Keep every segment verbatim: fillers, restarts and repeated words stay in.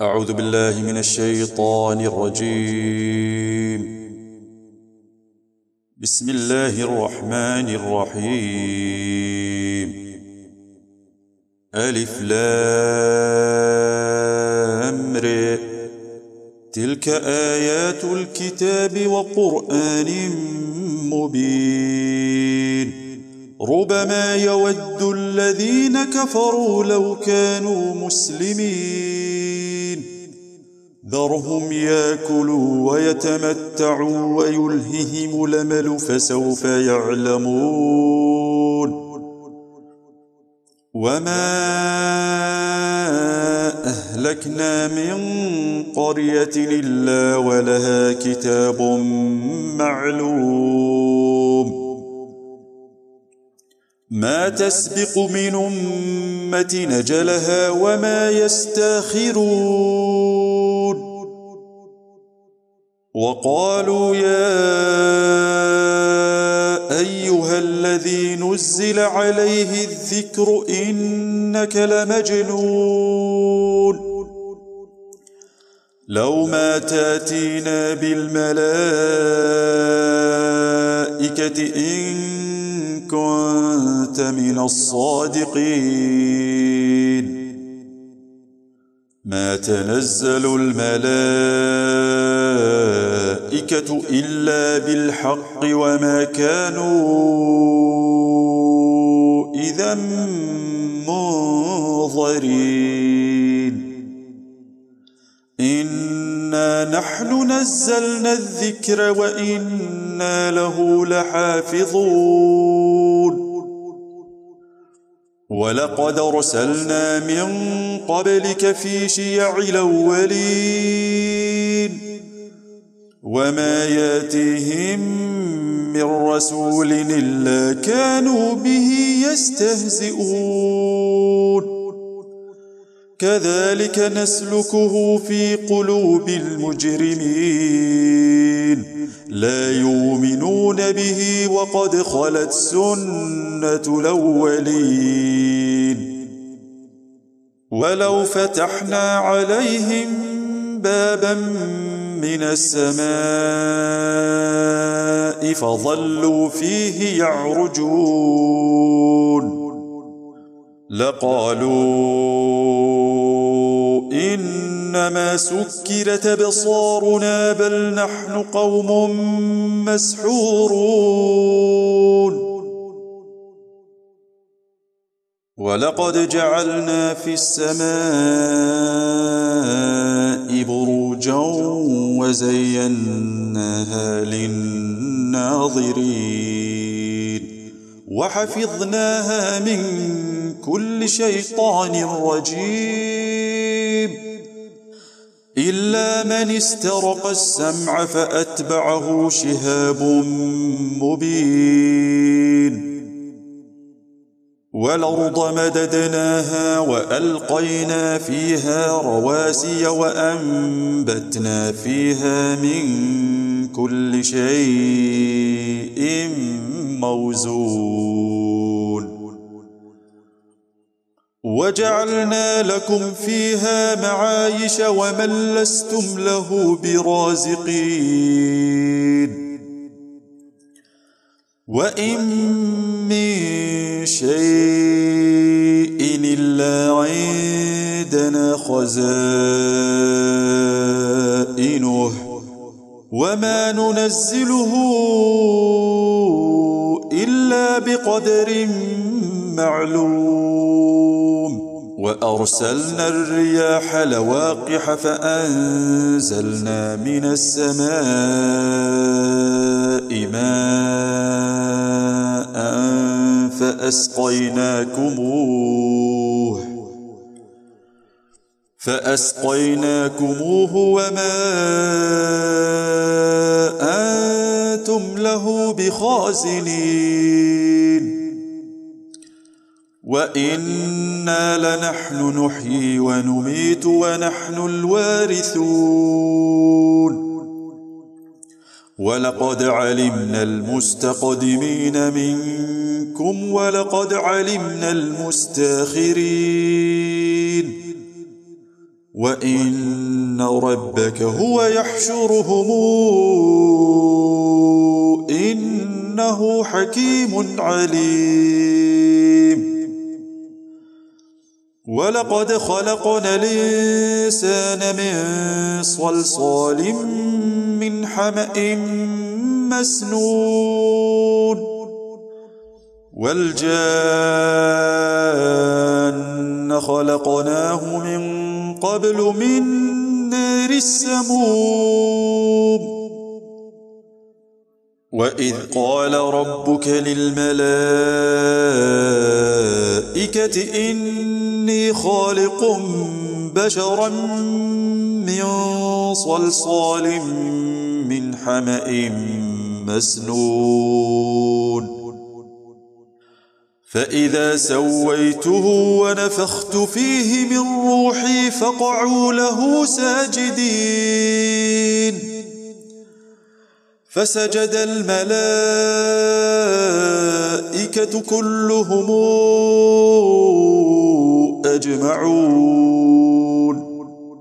أعوذ بالله من الشيطان الرجيم. بسم الله الرحمن الرحيم. ألف لام ر. تلك آيات الكتاب وقرآن مبين. ربما يود الذين كفروا لو كانوا مسلمين. ذرهم ياكلوا ويتمتعوا ويلههم الأمل فسوف يعلمون. وما أهلكنا من قرية إلا ولها كتاب معلوم. ما تسبق من أمة نجلها وما يستاخرون. وقالوا يا أيها الذي نزل عليه الذكر إنك لمجنون. لو ما تاتينا بالملائكة إن كنت من الصادقين. ما تنزل الملائكة إلا بالحق وما كانوا إذا منظرين. إنا نحن نزلنا الذكر وإنا له لحافظون. ولقد أرسلنا من قبلك في شيع الأولين. وما ياتيهم من رسول إلا كانوا به يستهزئون. كذلك نسلكه في قلوب المجرمين. لا يؤمنون به وقد خلت سنة الأولين. ولو فتحنا عليهم بابا من السماء فظلوا فيه يعرجون لقالوا إنما سكرت أبصارنا بل نحن قوم مسحورون. ولقد جعلنا في السماء بروجا وزيناها للناظرين وحفظناها من كل شيطان رجيم. إلا من استرق السمع فأتبعه شهاب مبين. والأرض مددناها وألقينا فيها رواسي وأنبتنا فيها من كل شيء موزون. وجعلنا لكم فيها معايش ومن لستم له برازقين. وإن من شيء إلا عندنا خزائنه وما ننزله إلا بقدر معلوم. وأرسلنا الرياح لواقح فأنزلنا من السماء ماء فأسقيناكموه فأسقيناكموه وما أنتم له بخازنين. وإنا لنحن نحيي ونميت ونحن الوارثون. ولقد علمنا المستقدمين منكم ولقد علمنا المستاخرين. وإن ربك هو يحشرهم إنه حكيم عليم ولقد خلقنا الإنسان من صلصال من حمأ مسنون والجان خلقناه من قبل من نار السموم وإذ قال ربك للملائكة إني خالق بشرا من صلصال من حمأ مسنون فإذا سويته ونفخت فيه من روحي فقعوا له ساجدين فسجد الملائكة كلهم أجمعون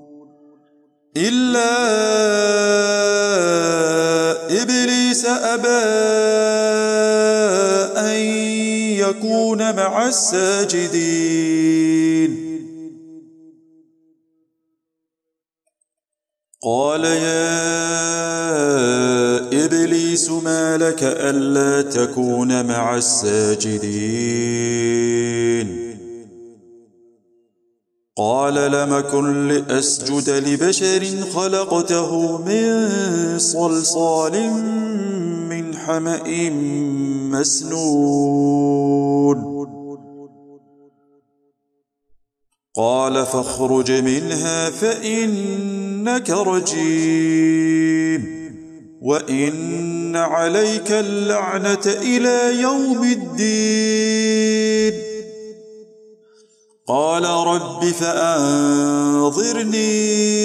إلا إبليس أبى أن يكون مع الساجدين قال يا إبليس ما لك ألا تكون مع الساجدين قال لم كن لأسجد لبشر خلقته من صلصال من حمأ مسنون قال فاخرج منها فإنك رجيم وإن عليك اللعنة إلى يوم الدين قال رب فأنظرني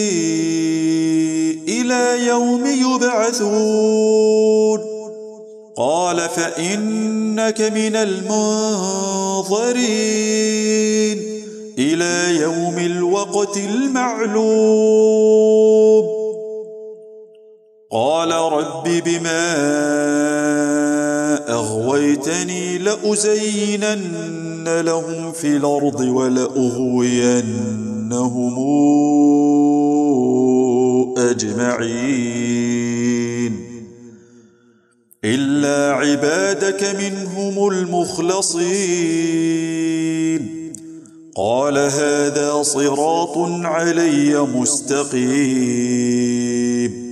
إلى يوم يبعثون قال فإنك من المنظرين إلى يوم الوقت المعلوم قال رب بما أغويتني لأزينن لهم في الأرض ولأغوينهم أجمعين إلا عبادك منهم المخلصين قال هذا صراط علي مستقيم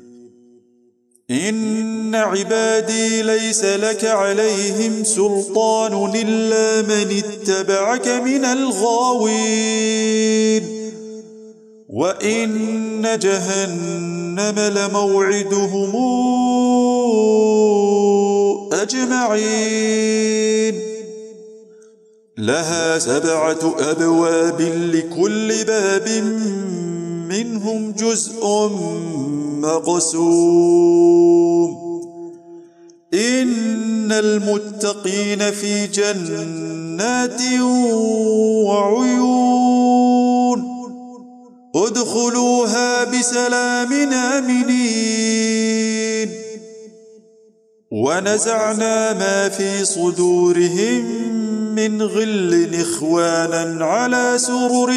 إن عبادي ليس لك عليهم سلطان إلا من اتبعك من الغاوين وإن جهنم لموعدهم أجمعين لها سبعة أبواب لكل باب منهم جزء مقسوم إن المتقين في جنات وعيون ادخلوها بسلام آمنين ونزعنا ما في صدورهم من غل إخوانا على سرر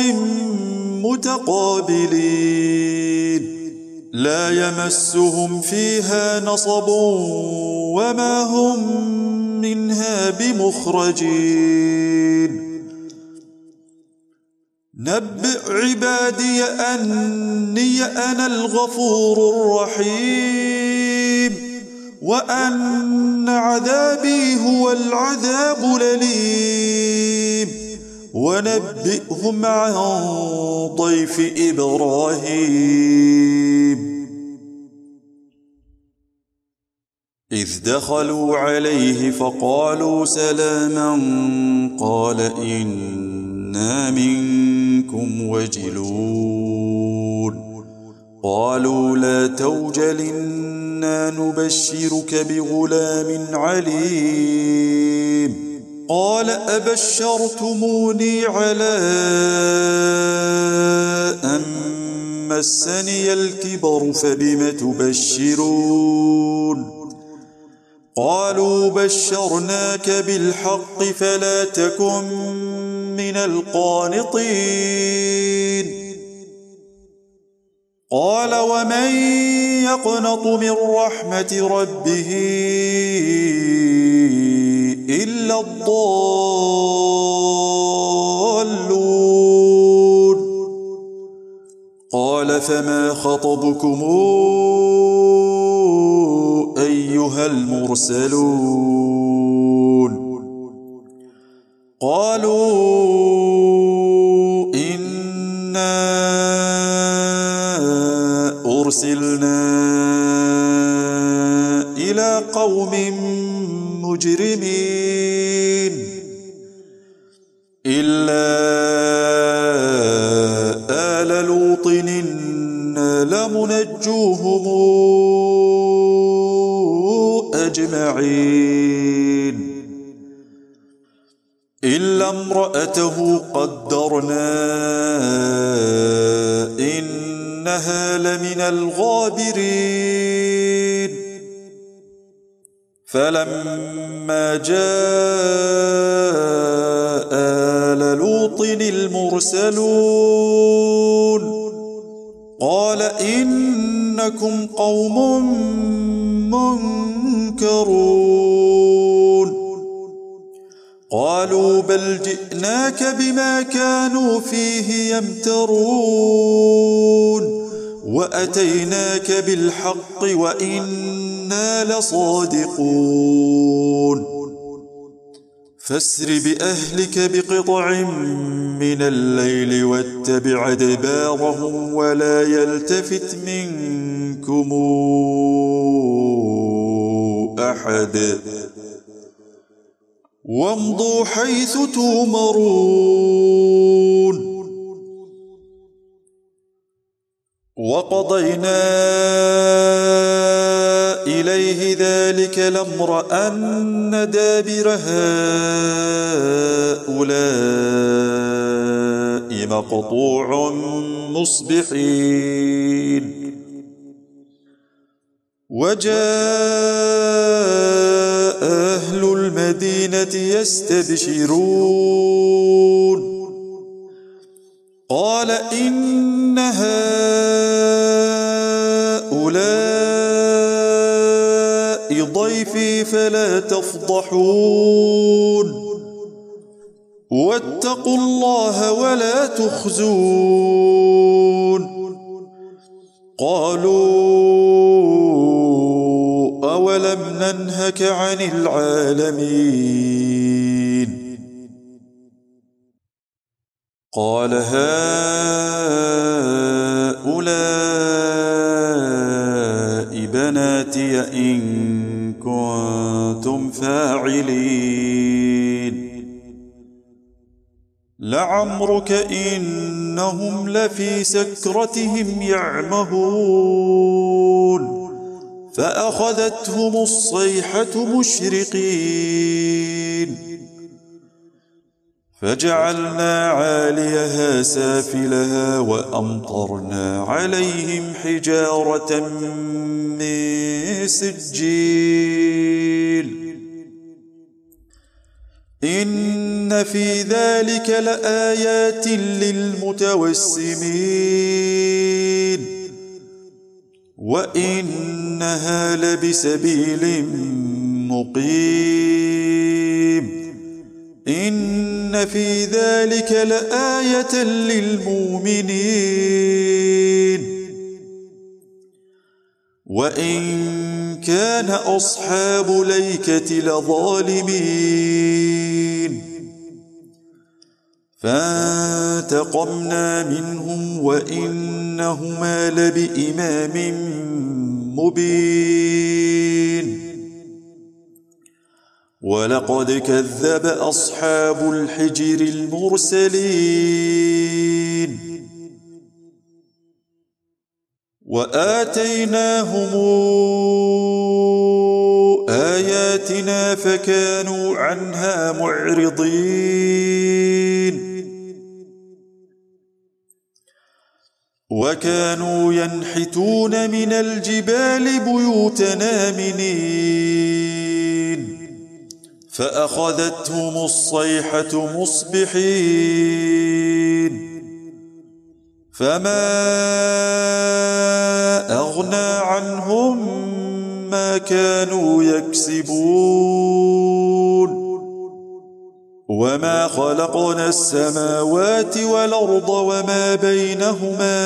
متقابلين لا يمسهم فيها نصب وما هم منها بمخرجين نبئ عبادي أني أنا الغفور الرحيم وأن عذابي هو العذاب الأليم ونبئهم عن ضيف إبراهيم إذ دخلوا عليه فقالوا سلاما قال إنا منكم وجلون قالوا لا توجل إنا نبشرك بغلام عليم قال أبشرتموني على أن مسني الكبر فبم تبشرون قالوا بشرناك بالحق فلا تكن من القانطين قال ومن يقنط من رحمة ربه إلا الضالون قال فما خطبكم أيها المرسلون قالوا إنا أرسلنا إلى قوم مجرمين إلا آل لوط إنا لمنجوهم أجمعين إلا امرأته قدرنا إنها لمن الغابرين فلما جاء آل لوط المرسلون قال إنكم قوم منكرون قالوا بل جئناك بما كانوا فيه يمترون وأتيناك بالحق وإنا لصادقون فاسر بأهلك بقطع من الليل واتبع أدبارهم ولا يلتفت منكم أحد وامضوا حيث تؤمرون وقضينا إليه ذلك الأمر أن دابر هؤلاء مقطوع مصبحين وجاء أهل المدينة يستبشرون قال إن هؤلاء ضيفي فلا تفضحون واتقوا الله ولا تخزون قالوا أولم ننهك عن العالمين قال هؤلاء بناتي إن كنتم فاعلين لعمرك إنهم لفي سكرتهم يعمهون فأخذتهم الصيحة مشرقين فجعلنا عاليها سافلها وأمطرنا عليهم حجارة من سجيل إن في ذلك لآيات للمتوسمين وإنها لبسبيل مقيم إن في ذلك لآية للمؤمنين وإن كان أصحاب الأيكة لظالمين فانتقمنا منهم وإنهما لبإمام مبين ولقد كذب أصحاب الحجر المرسلين وآتيناهم آياتنا فكانوا عنها معرضين وكانوا ينحتون من الجبال بيوتا آمنين فأخذتهم الصيحة مصبحين فما أغنى عنهم ما كانوا يكسبون وما خلقنا السماوات والأرض وما بينهما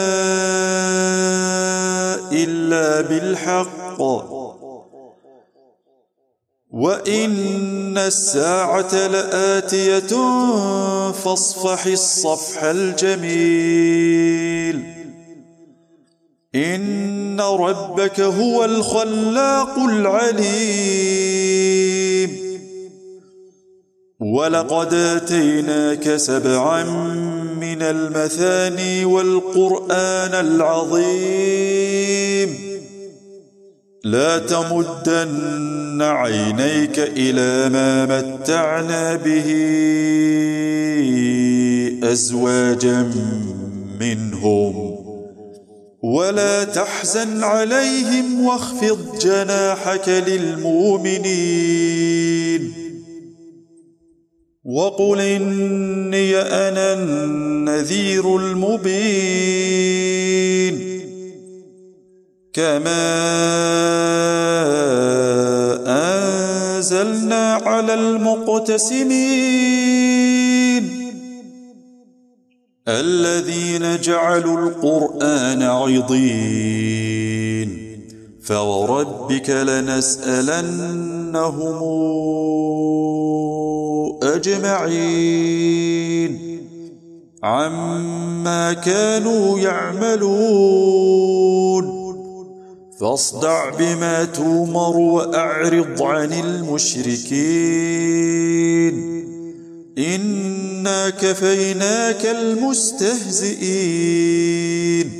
إلا بالحق وإن الساعة لآتية فاصفح الصفح الجميل إن ربك هو الخلاق العليم ولقد آتيناك سبعا من المثاني والقرآن العظيم لا تمدن عينيك إلى ما متعنا به أزواجا منهم ولا تحزن عليهم واخفض جناحك للمؤمنين وقل إني أنا النذير المبين كما أنزلنا على المقتسمين الذين جعلوا القرآن عضين فوربك لنسألنهم أجمعين عما كانوا يعملون فاصدع بما تومر وأعرض عن المشركين إنا كفيناك المستهزئين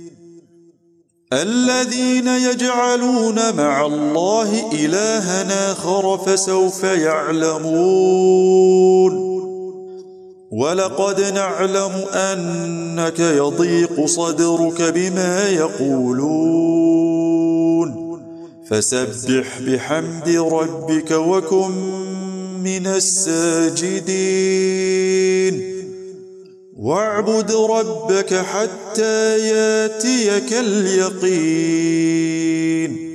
الذين يجعلون مع الله إلها آخر فسوف يعلمون ولقد نعلم أنك يضيق صدرك بما يقولون فسبح بحمد ربك وكن من الساجدين واعبد ربك حتى ياتيك اليقين